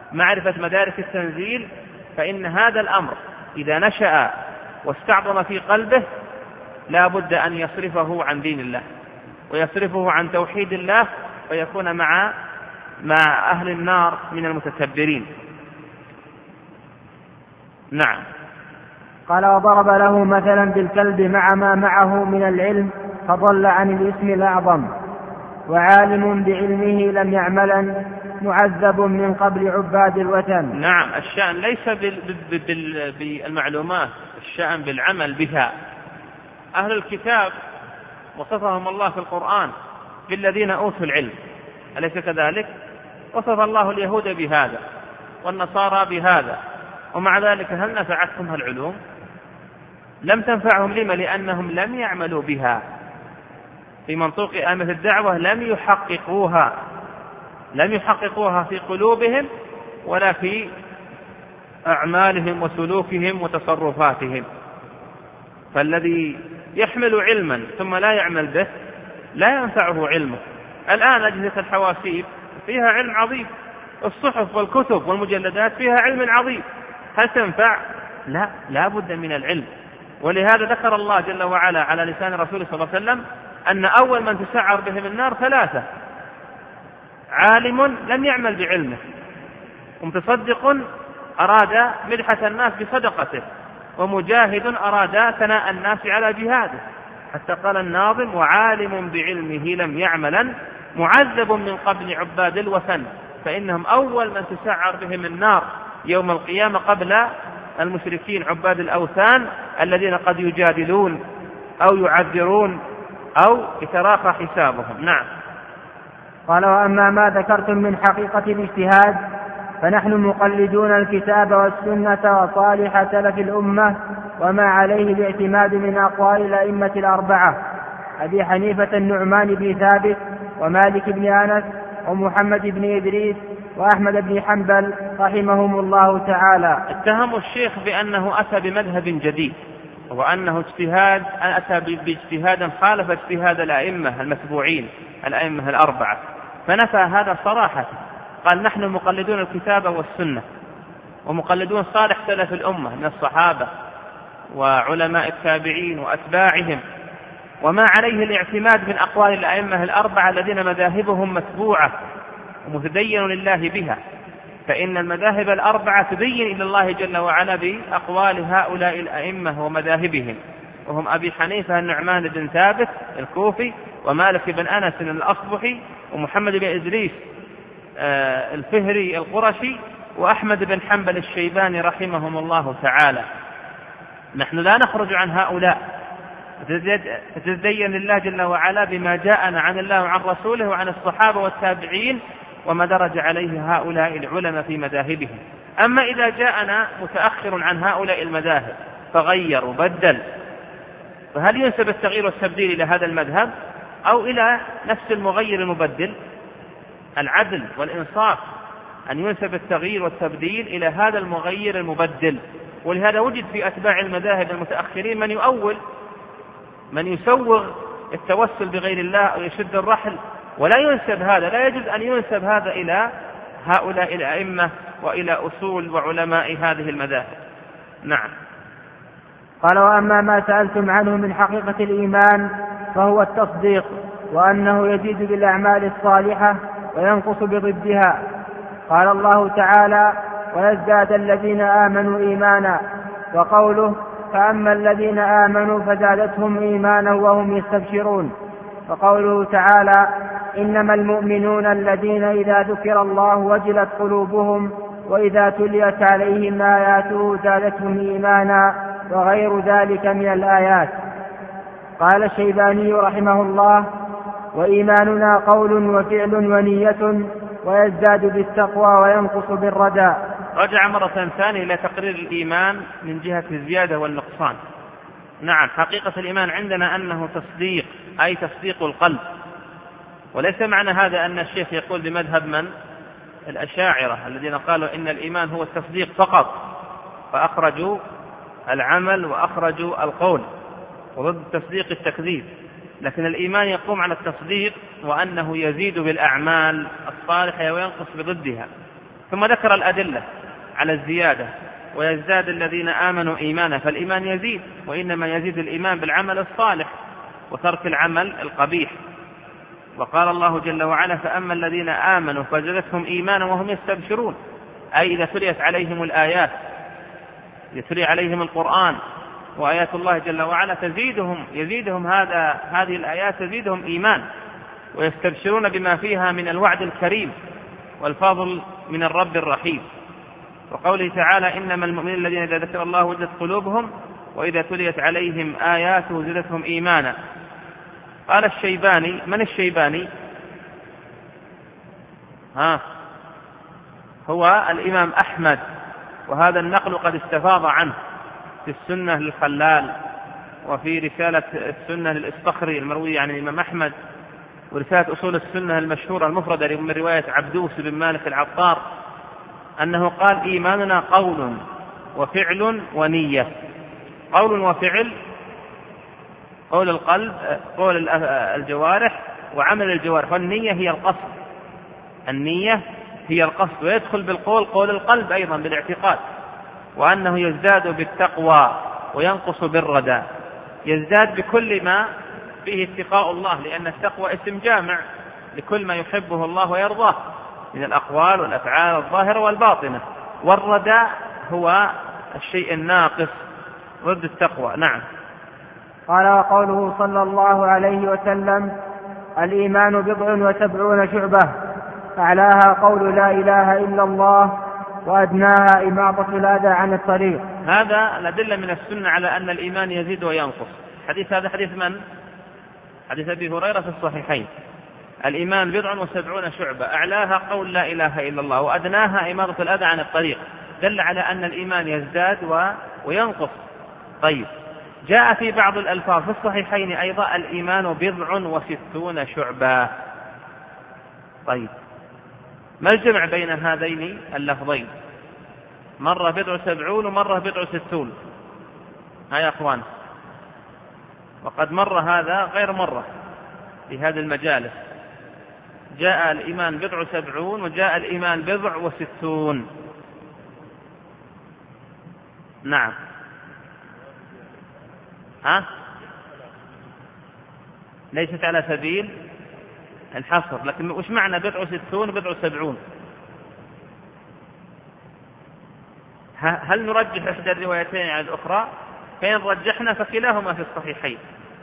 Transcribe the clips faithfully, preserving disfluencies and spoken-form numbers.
معرفة مدارك التنزيل، فإن هذا الأمر إذا نشأ واستعظم في قلبه لا بد أن يصرفه عن دين الله ويصرفه عن توحيد الله، ويكون مع مع أهل النار من المتكبرين. نعم. قال: وضرب له مثلا بالكلب مع ما معه من العلم فضل عن الاسم الأعظم، وعالم بعلمه لم يعملا معذب من قبل عباد الوثن. نعم، الشأن ليس بالمعلومات، الشأن بالعمل بها. أهل الكتاب وصفهم الله في القرآن بالذين أوتوا العلم، أليس كذلك؟ وصف الله اليهود بهذا والنصارى بهذا، ومع ذلك هل نفعتهم العلوم؟ لم تنفعهم. لما؟ لأنهم لم يعملوا بها. في منطوق آمة الدعوة لم يحققوها لم يحققوها في قلوبهم ولا في أعمالهم وسلوكهم وتصرفاتهم. فالذي يحمل علما ثم لا يعمل به لا ينفعه علمه. الآن أجهزة الحواسيب فيها علم عظيم، الصحف والكتب والمجلدات فيها علم عظيم، هل تنفع؟ لا، لا بد من العلم. ولهذا ذكر الله جل وعلا على لسان رسوله صلى الله عليه وسلم أن أول من تسعر بهم النار ثلاثة: عالم لم يعمل بعلمه، ومتصدق أراد مدحة الناس بصدقته، ومجاهد أراد ثناء الناس على جهاده. حتى قال الناظم: وعالم بعلمه لم يعملا معذب من قبل عباد الوثن. فإنهم أول من تسعر بهم النار يوم القيامة قبل المشركين عباد الأوثان الذين قد يجادلون أو يعذرون أو يتراخى حسابهم. نعم. قال: وأما ما ذكرتم من حقيقة الاجتهاد فنحن مقلدون الكتاب والسنة وصالح سلف الأمة وما عليه الاعتماد من أقوال الأئمة الأربعة أبي حنيفة النعمان بن ثابت ومالك بن أنس ومحمد بن إدريس وأحمد بن حنبل رحمهم الله تعالى. اتهموا الشيخ بأنه أتى بمذهب جديد، وأنه اجتهاد أتى باجتهادا خالف اجتهاد الأئمة المتبوعين الأئمة الأربعة، فنفى هذا صراحة. قال: نحن مقلدون الكتاب والسنة ومقلدون صالح سلف الأمة من الصحابة وعلماء التابعين وأتباعهم، وما عليه الاعتماد من أقوال الأئمة الأربعة الذين مذاهبهم متبوعة ومتدين لله بها. فإن المذاهب الأربعة تبين إلى الله جل وعلا بأقوال هؤلاء الأئمة ومذاهبهم، وهم أبي حنيفة النعمان بن ثابت الكوفي، ومالك بن أنس الأصبحي، ومحمد بن إدريس الفهري القرشي، وأحمد بن حنبل الشيباني رحمهم الله تعالى. نحن لا نخرج عن هؤلاء، فتدين لله جل وعلا بما جاءنا عن الله وعن رسوله وعن الصحابة والتابعين وما درج عليه هؤلاء العلماء في مذاهبهم. أما إذا جاءنا متأخر عن هؤلاء المذاهب فغير وبدل، فهل ينسب التغيير والتبديل إلى هذا المذهب أو إلى نفس المغير المبدل؟ العدل والإنصاف أن ينسب التغيير والتبديل إلى هذا المغير المبدل. ولهذا وجد في أتباع المذاهب المتأخرين من يؤول، من يسوغ التوسل بغير الله أو يشد الرحل، ولا ينسب هذا، لا يجوز أن ينسب هذا إلى هؤلاء الأئمة وإلى أصول وعلماء هذه المذاهب. نعم. قال: وأما ما سألتم عنه من حقيقة الإيمان فهو التصديق، وأنه يزيد بالأعمال الصالحة وينقص بضدها. قال الله تعالى: ويزداد الذين آمنوا إيمانا، وقوله: فأما الذين آمنوا فزادتهم إيمانا وهم يستبشرون. وقوله تعالى: إنما المؤمنون الذين إذا ذكر الله وجلت قلوبهم وإذا تليت عليهم آياته زادتهم إيمانا، وغير ذلك من الآيات. قال الشيباني رحمه الله: وإيماننا قول وفعل ونية، ويزداد بالتقوى وينقص بالرداء. رجع مرة ثانية إلى تقرير الإيمان من جهة الزيادة والنقصان. نعم، حقيقة الإيمان عندنا أنه تصديق، أي تصديق القلب، وليس معنى هذا أن الشيخ يقول بمذهب من؟ الأشاعرة الذين قالوا إن الإيمان هو التصديق فقط، فأخرجوا العمل وأخرجوا القول، وضد التصديق التكذيب. لكن الإيمان يقوم على التصديق وأنه يزيد بالأعمال الصالحة وينقص بضدها. ثم ذكر الأدلة على الزيادة: ويزداد الذين آمنوا إيمانا، فالإيمان يزيد، وإنما يزيد الإيمان بالعمل الصالح وترك العمل القبيح. وقال الله جل وعلا: فأما الذين آمنوا فزادتهم إيمانا وهم يستبشرون، أي إذا تليت عليهم الآيات، يتلي عليهم القرآن وآيات الله جل وعلا تزيدهم يزيدهم هذا هذه الآيات تزيدهم إيمان، ويستبشرون بما فيها من الوعد الكريم والفضل من الرب الرحيم. وقوله تعالى: إنما المؤمنين الذين إذا ذكر الله وجلت قلوبهم وإذا تليت عليهم آياته زادتهم إيمانا. قال الشيباني: من الشيباني؟ ها هو الإمام أحمد، وهذا النقل قد استفاض عنه في السنة للخلال، وفي رسالة السنة للإصطخري المروية عن الإمام أحمد، ورسالة أصول السنة المشهورة المفردة من رواية عبدوس بن مالك العطار، أنه قال: إيماننا قول وفعل ونية. قول وفعل، قول القلب، قول الجوارح وعمل الجوارح، والنية هي القصد، النية هي القصد، ويدخل بالقول قول القلب أيضا بالاعتقاد، وأنه يزداد بالتقوى وينقص بالردى. يزداد بكل ما فيه اتقاء الله، لأن التقوى اسم جامع لكل ما يحبه الله ويرضاه من الأقوال والأفعال الظاهرة والباطنة، والردى هو الشيء الناقص ضد التقوى. نعم. قال: وقوله صلى الله عليه وسلم: الإيمان بضع وسبعون شعبة، أعلاها قول لا إله إلا الله، وأدناها إماطة الأذى عن الطريق. هذا الأدلة من السنة على أن الإيمان يزيد وينقص. حديث هذا حديث من؟ حديث أبي هريرة في الصحيحين: الإيمان بضع وسبعون شعبة، أعلاها قول لا إله إلا الله، وأدناها إماطة الأذى عن الطريق. دل على أن الإيمان يزداد وينقص. طيب، جاء في بعض الألفاظ في الصحيحين أيضا: الإيمان بضع وستون شعبة. طيب، ما الجمع بين هذين اللفظين؟ مرة بضع سبعون ومرة بضع ستون. ها يا أخوان، وقد مر هذا غير مرة في هذه المجالس. جاء الإيمان بضع سبعون وجاء الإيمان بضع وستون. نعم. ها؟ ليست على سبيل الحصر، لكن وش معنى بضع ستون وبضع سبعون؟ هل نرجح إحدى الروايتين على الأخرى؟ فإن رجحنا فكلاهما في الصحيحين.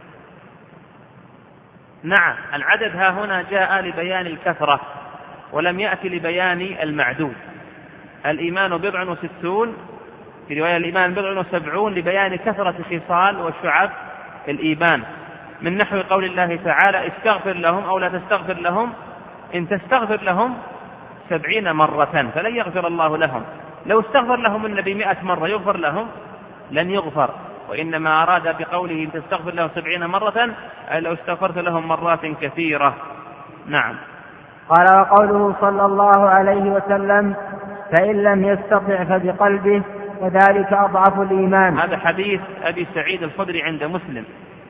نعم، العدد ها هنا جاء لبيان الكثرة ولم يأتي لبيان المعدود. الإيمان بضع وستون في رواية الإيمان بضع وسبعون لبيان كثرة خصال وشعب الإيمان، من نحو قول الله تعالى: استغفر لهم أو لا تستغفر لهم، إن تستغفر لهم سبعين مرة فلن يغفر الله لهم. لو استغفر لهم النبي مئة مرة يغفر لهم؟ لن يغفر. وإنما أراد بقوله إن تستغفر لهم سبعين مرة أي لو استغفرت لهم مرات كثيرة. نعم. قال: وقوله صلى الله عليه وسلم: فإن لم يستطع فبقلبه وذلك أضعف الإيمان. هذا حديث أبي سعيد الخدري عند مسلم: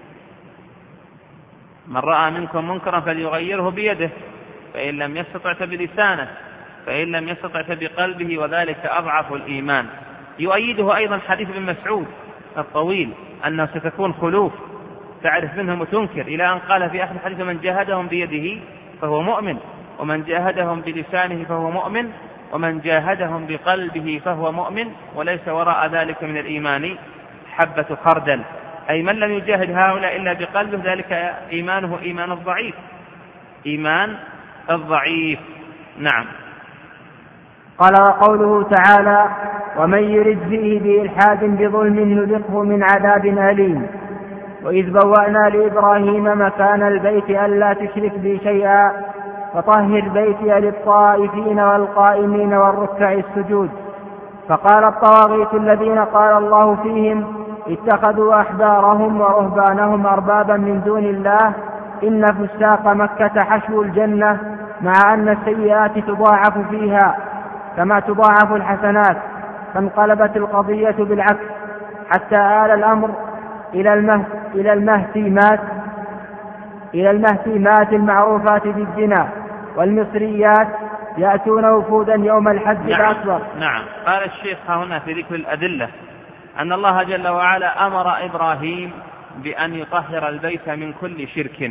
من رأى منكم منكرا فليغيره بيده، فإن لم يستطع فبلسانه، فإن لم يستطع فبقلبه وذلك أضعف الإيمان. يؤيده أيضا حديث ابن مسعود الطويل أنه ستكون خلوف تعرف منهم وتنكر، إلى أن قال في آخر الحديث: من جاهدهم بيده فهو مؤمن، ومن جاهدهم بلسانه فهو مؤمن، ومن جاهدهم بقلبه فهو مؤمن، وليس وراء ذلك من الإيمان حبة خردل. أي من لم يجاهد هؤلاء إلا بقلبه ذلك إيمانه إيمان الضعيف، إيمان الضعيف. نعم. قال: وقوله تعالى: ومن يرد فيه بإلحاد بظلم نذقه من عذاب أليم. وإذ بوأنا لإبراهيم مكان البيت ألا تشرك بي شيئا وطهر بيتي للطائفين والقائمين والركع السجود. فقال الطواغيت الذين قال الله فيهم: اتخذوا أحبارهم ورهبانهم أربابا من دون الله، إن فساق مكة حشو الجنة، مع أن السيئات تضاعف فيها كما تضاعف الحسنات. فانقلبت القضية بالعكس حتى آل الأمر إلى المهت إلى المهتيمات إلى المهتيمات المعروفات بالزنا والمصريات يأتون وفودا يوم الحج نعم الأكبر. نعم. قال الشيخ هنا في ذكر الأدلة أن الله جل وعلا أمر إبراهيم بأن يطهر البيت من كل شرك،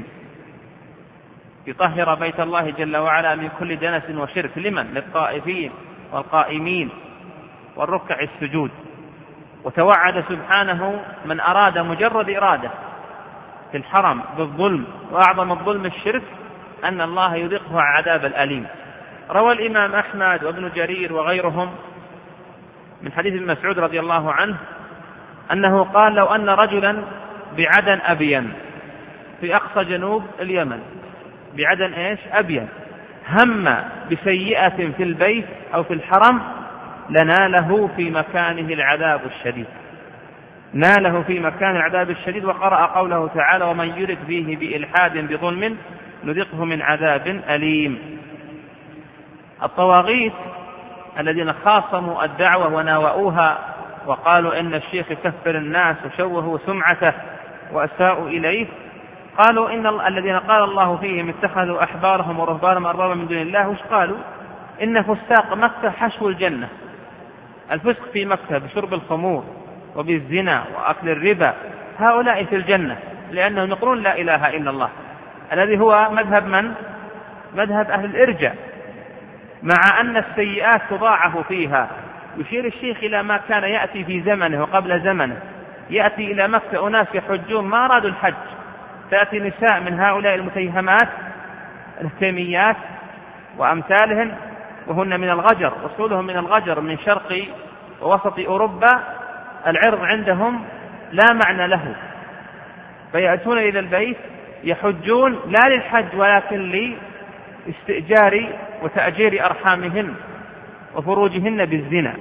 يطهر بيت الله جل وعلا من كل دنس وشرك. لمن؟ للطائفين والقائمين والركع السجود. وتوعد سبحانه من أراد مجرد إرادة في الحرم بالظلم، وأعظم الظلم الشرك، أن الله يذقه عذاب الأليم. روى الإمام أحمد وابن جرير وغيرهم من حديث ابن مسعود رضي الله عنه أنه قال: لو أن رجلا بعدن أبين في أقصى جنوب اليمن، بعدن إيش؟ أبين، هم بسيئة في البيت أو في الحرم لناله في مكانه العذاب الشديد، ناله في مكان العذاب الشديد. وقرأ قوله تعالى: ومن يرد فيه بإلحاد بظلم نذقه من عذاب أليم. الطواغيت الذين خاصموا الدعوة وناوؤوها وقالوا إن الشيخ يكفر الناس وشوهوا سمعته وأساءوا إليه، قالوا إن الذين قال الله فيهم اتخذوا أحبارهم ورهبانهم أربابا من دون الله، وش قالوا؟ إن فساق مكة حشو الجنة. الفسق في مكة بشرب الخمور وبالزنا وأكل الربا، هؤلاء في الجنة، لأنهم يقولون لا إله إلا الله، الذي هو مذهب من؟ مذهب أهل الإرجاء، مع أن السيئات تضاعف فيها. يشير الشيخ إلى ما كان يأتي في زمنه وقبل زمنه، يأتي إلى مكة أناس يحجون ما أرادوا الحج، تأتي نساء من هؤلاء المتيهمات التيميات وأمثالهن، وهن من الغجر، وصولهم من الغجر من شرق ووسط أوروبا، العرض عندهم لا معنى له، فيأتون إلى البيت يحجون لا للحج ولكن لاستئجار وتأجير أرحامهن وفروجهن بالزنا،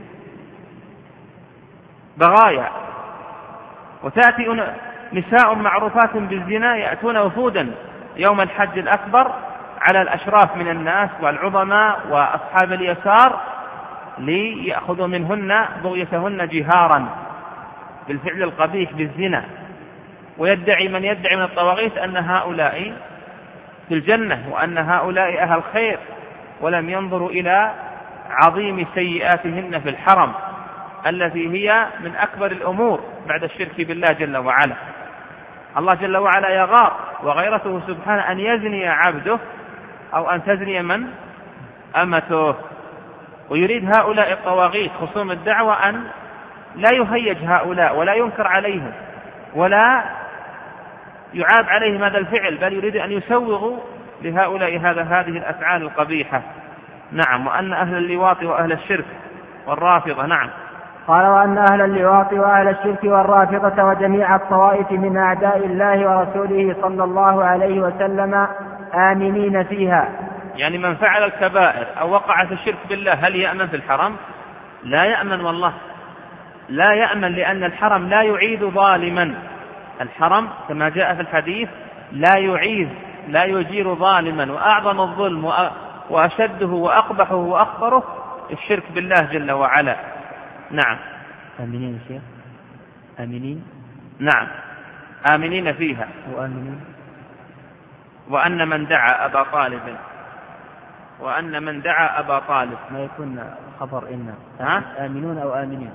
بغايا. وتأتي نساء معروفات بالزنا يأتون وفودا يوم الحج الأكبر على الأشراف من الناس والعظماء وأصحاب اليسار ليأخذوا منهن بغيتهن جهارا بالفعل القبيح بالزنا. ويدعي من يدعي من الطواغيت أن هؤلاء في الجنة وأن هؤلاء أهل خير، ولم ينظروا إلى عظيم سيئاتهن في الحرم التي هي من أكبر الأمور بعد الشرك بالله جل وعلا. الله جل وعلا يغار، وغيرته سبحانه أن يزني عبده أو أن تزني من؟ أمته. ويريد هؤلاء الطواغيت خصوم الدعوة أن لا يهيج هؤلاء ولا ينكر عليهم ولا يعاب عليهم هذا الفعل، بل يريد أن يسوغوا لهؤلاء هذا هذه الأفعال القبيحة. نعم. وأن أهل اللواط وأهل الشرك والرافضة. نعم. قال: وأن أهل اللواط وأهل الشرك والرافضة وجميع الطوائف من أعداء الله ورسوله صلى الله عليه وسلم آمنين فيها. يعني من فعل الكبائر أو وقع في الشرك بالله هل يأمن في الحرم؟ لا يأمن، والله لا يأمن، لأن الحرم لا يعيد ظالما. الحرم كما جاء في الحديث لا يعيد لا يجير ظالما، وأعظم الظلم وأشده وأقبحه وأخطره الشرك بالله جل وعلا. نعم. آمنين شيخ؟ آمنين؟ نعم، آمنين فيها. وآمنين. وأن من دعا أبا طالب وأن من دعا أبا طالب ما يكون خبر إن ها؟ آمنون أو آمنين؟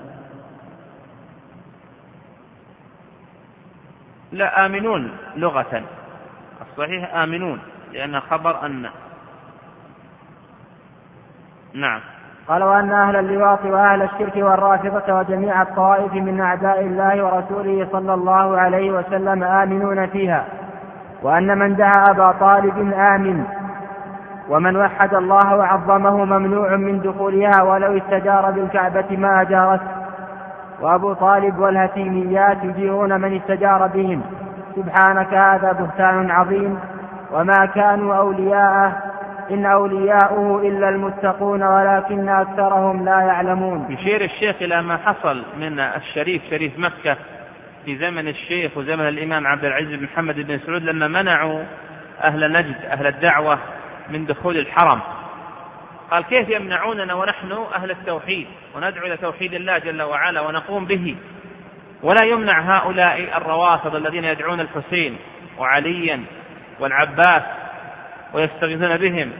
لا، آمنون لغة، الصحيح آمنون لأن خبر أن. نعم. قال: وأن أهل اللواط وأهل الشرك والرافضة وجميع الطوائف من أعداء الله ورسوله صلى الله عليه وسلم آمنون فيها. وأن من دعا أبا طالب آمن، ومن وحد الله وعظمه ممنوع من دخولها ولو استجار بالكعبة ما أجارت. وأبو طالب والهتيميات يجيرون من استجار بهم. سبحانك، هذا بهتان عظيم، وما كانوا أولياءه إن أولياؤه إلا المتقون ولكن أكثرهم لا يعلمون. يشير الشيخ إلى ما حصل من الشريف شريف مكة في زمن الشيخ وزمن الإمام عبد العزيز بن محمد بن سعود، لما منعوا أهل نجد أهل الدعوة من دخول الحرم. قال: كيف يمنعوننا ونحن أهل التوحيد وندعو إلى توحيد الله جل وعلا ونقوم به، ولا يمنع هؤلاء الروافض الذين يدعون الحسين وعليا والعباس ويستغيثون بهم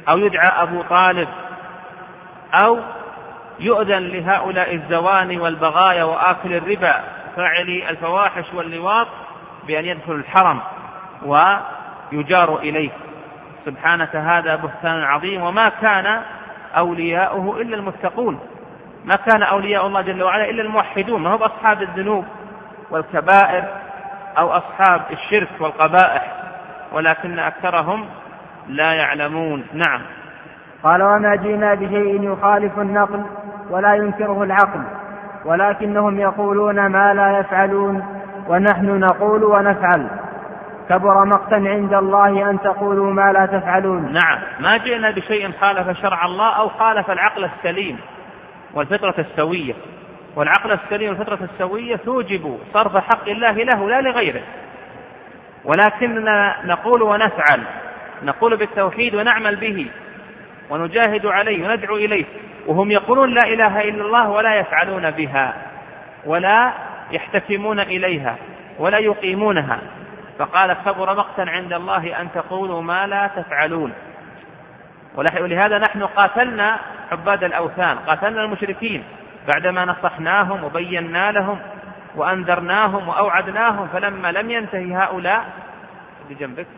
أو يدعى أبو طالب، أو يؤذن لهؤلاء الزواني والبغايا وآكل الربا فاعلي الفواحش واللواط بأن يدخل الحرم ويجار إليه. سبحانك هذا بهتان عظيم. وما كان أولياؤه إلا المتقون، ما كان أولياء الله جل وعلا إلا الموحدون، ما هم أصحاب الذنوب والكبائر أو أصحاب الشرك والقبائح، ولكن أكثرهم لا يعلمون. نعم. قال: وما جئنا بشيء يخالف النقل ولا ينكره العقل، ولكنهم يقولون ما لا يفعلون ونحن نقول ونفعل، كبر مقتا عند الله أن تقولوا ما لا تفعلون. نعم، ما جئنا بشيء خالف شرع الله أو خالف العقل السليم والفطرة السوية، والعقل السليم والفطرة السوية توجب صرف حق الله له لا لغيره، ولكننا نقول ونفعل، نقول بالتوحيد ونعمل به ونجاهد عليه وندعو إليه، وهم يقولون لا إله إلا الله ولا يفعلون بها ولا يحتكمون إليها ولا يقيمونها. فقال: كبر مقتا عند الله أن تقولوا ما لا تفعلون. ولهذا نحن قاتلنا عباد الأوثان، قاتلنا المشركين بعدما نصحناهم وبينا لهم وأنذرناهم وأوعدناهم، فلما لم ينتهي هؤلاء بجنبك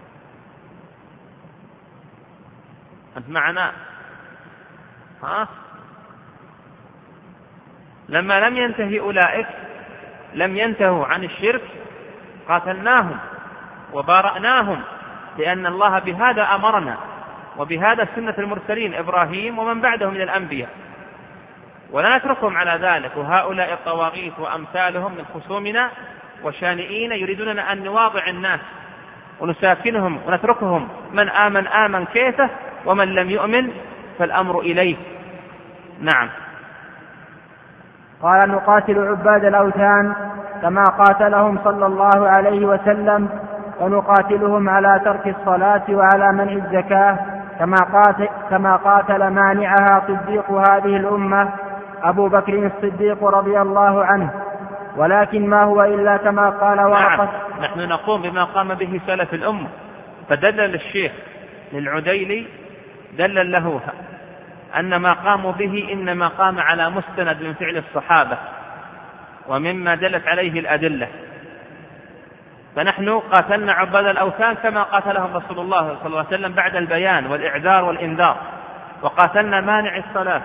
أنت معنا ها؟ لما لم ينتهي أولئك لم ينتهوا عن الشرك قاتلناهم وبارأناهم، لأن الله بهذا أمرنا، وبهذا سنة المرسلين إبراهيم ومن بعده من الأنبياء، ولا نتركهم على ذلك. وهؤلاء الطواغيت وأمثالهم من خصومنا وشانئين يريدوننا أن نواضع الناس ونساكنهم ونتركهم، من آمن آمن كيفه ومن لم يؤمن فالأمر إليه. نعم. قال: نقاتل عباد الأوثان كما قاتلهم صلى الله عليه وسلم، ونقاتلهم على ترك الصلاة وعلى منع الزكاة كما قاتل, كما قاتل مانعها صديق هذه الأمة أبو بكر الصديق رضي الله عنه، ولكن ما هو إلا كما قال ورقة. نعم. نحن نقوم بما قام به سلف الأمة. فدلل الشيخ للعديلي دلل له أن ما قاموا به إنما قام على مستند من فعل الصحابة ومما دلت عليه الأدلة. فنحن قاتلنا عباد الأوثان كما قاتلهم رسول الله صلى الله عليه وسلم بعد البيان والإعذار والإنذار، وقاتلنا مانع الصلاة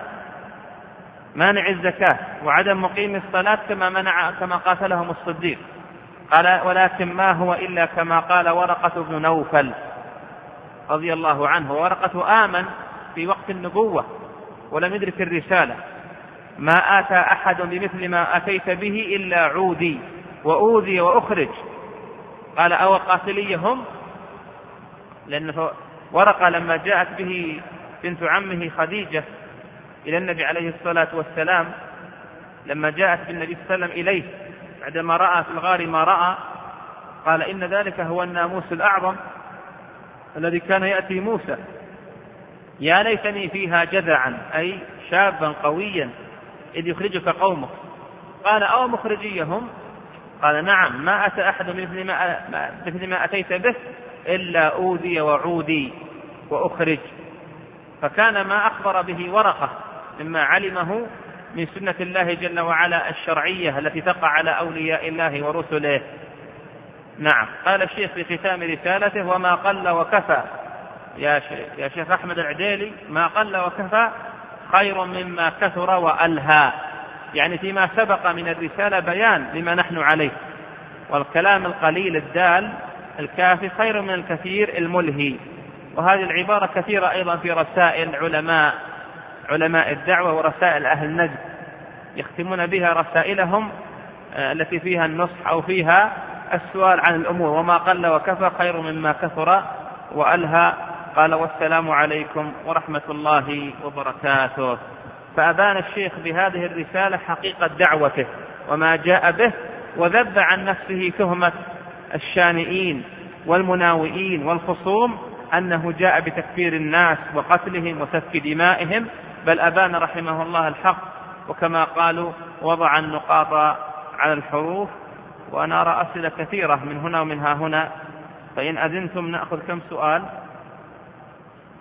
مانع الزكاة وعدم مقيم الصلاة كما منع كما قاتلهم الصديق. قال: ولكن ما هو إلا كما قال ورقة بن نوفل رضي الله عنه. ورقة آمن في وقت النبوة ولم يدرك الرسالة: ما آتى أحد بمثل ما أتيت به إلا عودي وأوذي وأخرج. قال: أو قاتليهم، لأن ورقة لما جاءت به بنت عمه خديجة إلى النبي عليه الصلاة والسلام، لما جاءت بالنبي صلى الله عليه وسلم إليه بعدما رأى في الغار ما رأى، قال: إن ذلك هو الناموس الأعظم الذي كان يأتي موسى، يا ليتني فيها جذعا، أي شابا قويا إذ يخرجك قومك. قال: أو مخرجيهم؟ قال: نعم، ما أتى أحد مثل ما, مثل ما أتيت به إلا أوذي وعودي وأخرج. فكان ما أخبر به ورقة مما علمه من سنة الله جل وعلا الشرعية التي تقع على أولياء الله ورسله. نعم. قال الشيخ في ختام رسالته: وما قل وكفى يا شيخ, يا شيخ أحمد العديلي، ما قل وكفى خير مما كثر وألهى. يعني فيما سبق من الرسالة بيان لما نحن عليه، والكلام القليل الدال الكافي خير من الكثير الملهي. وهذه العبارة كثيرة أيضا في رسائل علماء علماء الدعوة ورسائل أهل نجد، يختمون بها رسائلهم التي فيها النصح أو فيها السؤال عن الأمور: وما قل وكفى خير مما كثر وألهى. قال: والسلام عليكم ورحمة الله وبركاته. فأبان الشيخ بهذه الرسالة حقيقة دعوته وما جاء به، وذب عن نفسه تهمة الشانئين والمناوئين والخصوم أنه جاء بتكفير الناس وقتلهم وسفك دمائهم، بل أبان رحمه الله الحق، وكما قالوا وضع النقاط على الحروف. وأنا أرى أسئلة كثيرة من هنا ومن ها هنا، فإن أذنتم نأخذ كم سؤال.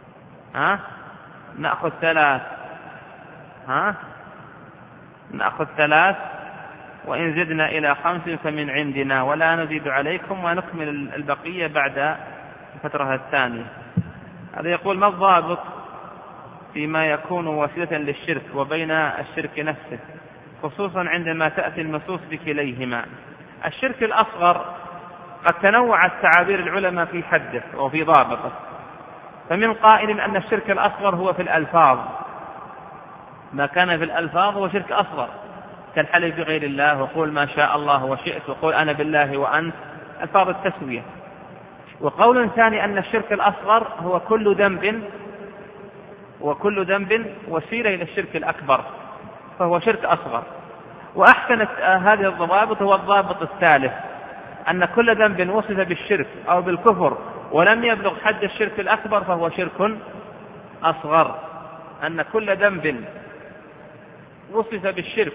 ها نأخذ ثلاث ها نأخذ ثلاث وإن زدنا إلى خمس فمن عندنا ولا نزيد عليكم ونكمل البقية بعد الفترة الثانية. هذا يقول ما الضابط فيما يكون وسيلة للشرك وبين الشرك نفسه خصوصا عندما تأتي النصوص بكليهما؟ الشرك الأصغر قد تنوعت تعابير العلماء في حده وفي ضابطه، فمن قائل أن الشرك الأصغر هو في الألفاظ، ما كان في الألفاظ هو شرك أصغر كالحلف بغير الله وقول ما شاء الله وشئت وقول أنا بالله وأنت، ألفاظ التسوية. وقول ثاني أن الشرك الأصغر هو كل ذنب وكل ذنب وسيلة إلى الشرك الأكبر فهو شرك أصغر. وأحسن هذه الضوابط هو الضابط الثالث أن كل ذنب وصف بالشرك أو بالكفر ولم يبلغ حد الشرك الأكبر فهو شرك أصغر. أن كل ذنب وصف بالشرك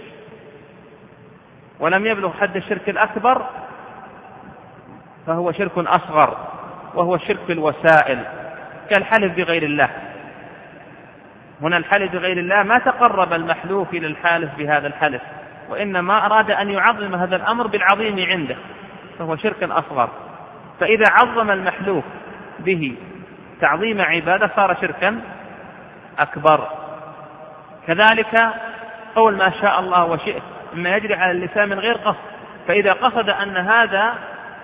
ولم يبلغ حد الشرك الأكبر فهو شرك أصغر، وهو شرك في الوسائل كالحلف بغير الله. هنا الحلف بغير الله ما تقرب المحلوف إلى الحالف بهذا الحلف، وإنما أراد أن يعظم هذا الأمر بالعظيم عنده فهو شرك أصغر. فإذا عظم المحلوف به تعظيم عبادة صار شركا أكبر. كذلك قول ما شاء الله وشئت مما يجري على اللسان من غير قصد، فإذا قصد أن هذا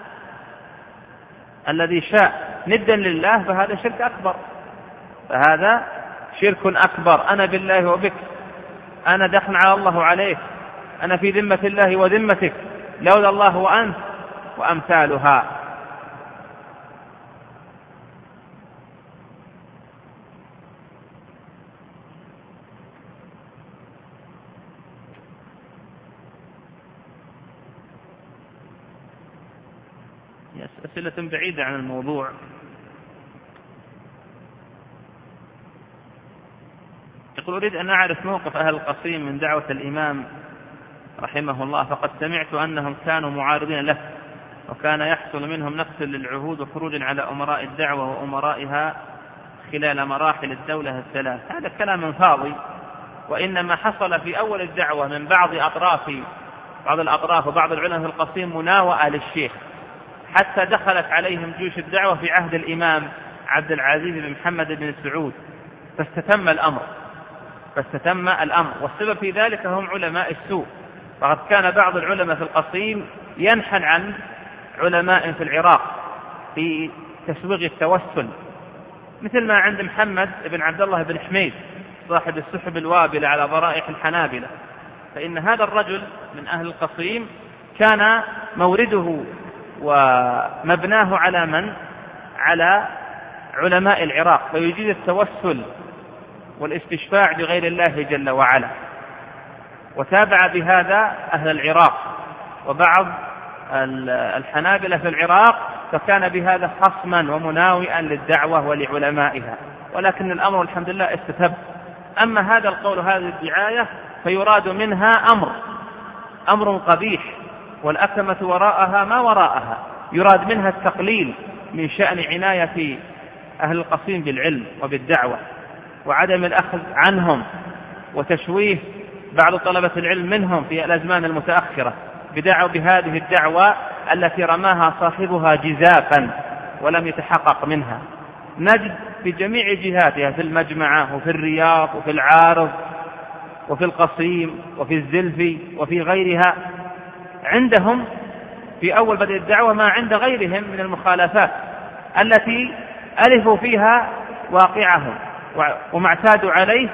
الذي شاء ندا لله فهذا شرك أكبر، فهذا شرك أكبر. أنا بالله وبك، أنا دخل على الله عليك، أنا في ذمة الله وذمتك، لولا الله وأنت، وأمثالها. أسئلة بعيدة عن الموضوع. يقول أريد أن أعرف موقف أهل القصيم من دعوة الإمام رحمه الله، فقد سمعت أنهم كانوا معارضين له وكان يحصل منهم نقص للعهود وخروج على أمراء الدعوة وأمرائها خلال مراحل الدولة الثلاث. هذا كلام فاضي، وإنما حصل في أول الدعوة من بعض أطراف بعض الأطراف وبعض العلماء في القصيم مناوئة للشيخ حتى دخلت عليهم جيوش الدعوة في عهد الإمام عبد العزيز بن محمد بن سعود فاستتم الأمر فاستتم الأمر والسبب في ذلك هم علماء السوء. فقد كان بعض العلماء في القصيم ينحن عن علماء في العراق في تسويغ التوسل، مثل ما عند محمد بن عبد الله بن حميد صاحب السحب الوابلة على ضرائح الحنابلة. فإن هذا الرجل من أهل القصيم كان مورده ومبناه على من؟ على علماء العراق، فيجيز التوسل والاستشفاع بغير الله جل وعلا. وتابع بهذا أهل العراق وبعض الحنابلة في العراق، فكان بهذا خصما ومناوئا للدعوة ولعلمائها، ولكن الأمر الحمد لله استتب. أما هذا القول هذه الدعاية فيراد منها أمر أمر قبيح، والأكمة وراءها ما وراءها، يراد منها التقليل من شأن عناية أهل القصيم بالعلم وبالدعوة وعدم الأخذ عنهم وتشويه بعض طلبة العلم منهم في الأزمان المتأخرة بدعوا بهذه الدعوة التي رماها صاحبها جزافا ولم يتحقق منها. نجد في جميع جهاتها في المجمعة وفي الرياض وفي العارض وفي القصيم وفي الزلفي وفي غيرها عندهم في أول بدء الدعوة ما عند غيرهم من المخالفات التي ألفوا فيها واقعهم وما اعتادوا عليه،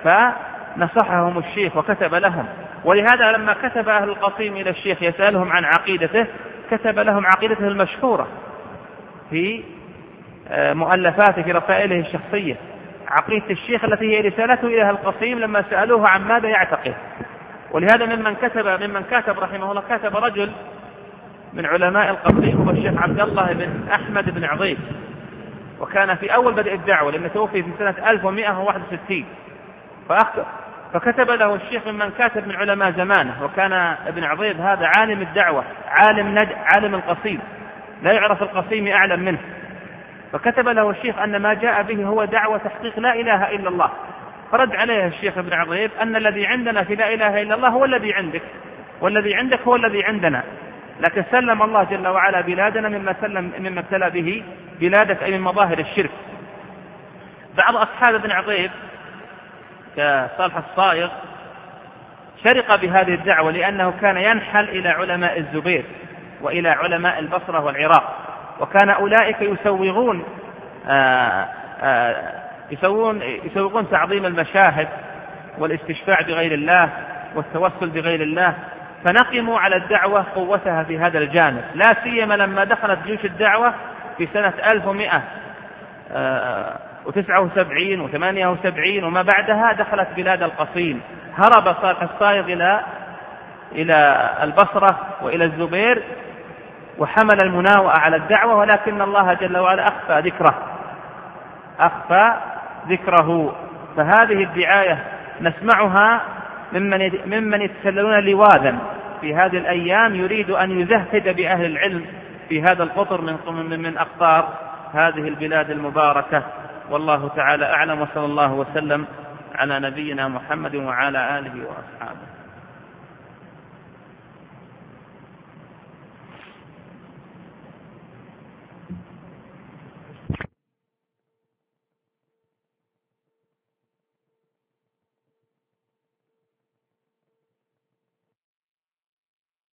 فنصحهم الشيخ وكتب لهم. ولهذا لما كتب أهل القصيم إلى الشيخ يسألهم عن عقيدته كتب لهم عقيدته المشهورة في مؤلفاته في رسائله الشخصية، عقيدة الشيخ التي هي رسالته إلى أهل القصيم لما سألوه عن ماذا يعتقد. ولهذا ممن كتب ممن كتب رحمه الله كتب رجل من علماء القصيم هو الشيخ عبد الله بن أحمد بن عضيب، وكان في أول بدء الدعوة لأنه توفي في سنة ألف ومئة وواحد وستين، فكتب له الشيخ ممن كاتب من علماء زمانه. وكان ابن عضيب هذا عالم الدعوة، عالم نج... عالم القصيم، لا يعرف القصيم أعلم منه. فكتب له الشيخ أن ما جاء به هو دعوة تحقيق لا إله إلا الله. فرد عليه الشيخ ابن عظيم أن الذي عندنا في لا إله إلا الله هو الذي عندك، والذي عندك هو الذي عندنا، لكن سلم الله جل وعلا بلادنا مما سلم مما ابتلى به بلادك، أي من مظاهر الشرك. بعض أصحاب ابن عظيم كصالح الصائغ شرق بهذه الدعوة، لأنه كان ينحل إلى علماء الزبير وإلى علماء البصرة والعراق، وكان أولئك يسوغون آآ آآ يسوون يسوغون تعظيم المشاهد والاستشفاع بغير الله والتوسل بغير الله، فنقموا على الدعوة قوتها في هذا الجانب، لا سيما لما دخلت جيوش الدعوة في سنة ألف ومئة وتسعة وسبعين وثمانية وسبعين وما بعدها، دخلت بلاد القصيم. هرب صالح الصائغ إلى إلى البصرة وإلى الزبير وحمل المناوئة على الدعوة، ولكن الله جل وعلا أخفى ذكره أخفى ذكره. فهذه الدعاية نسمعها ممن ممن يتسللون لواذا في هذه الأيام، يريد أن يزهد بأهل العلم في هذا القطر من من أقطار هذه البلاد المباركة. والله تعالى أعلم، وصلى الله وسلم على نبينا محمد وعلى آله وأصحابه.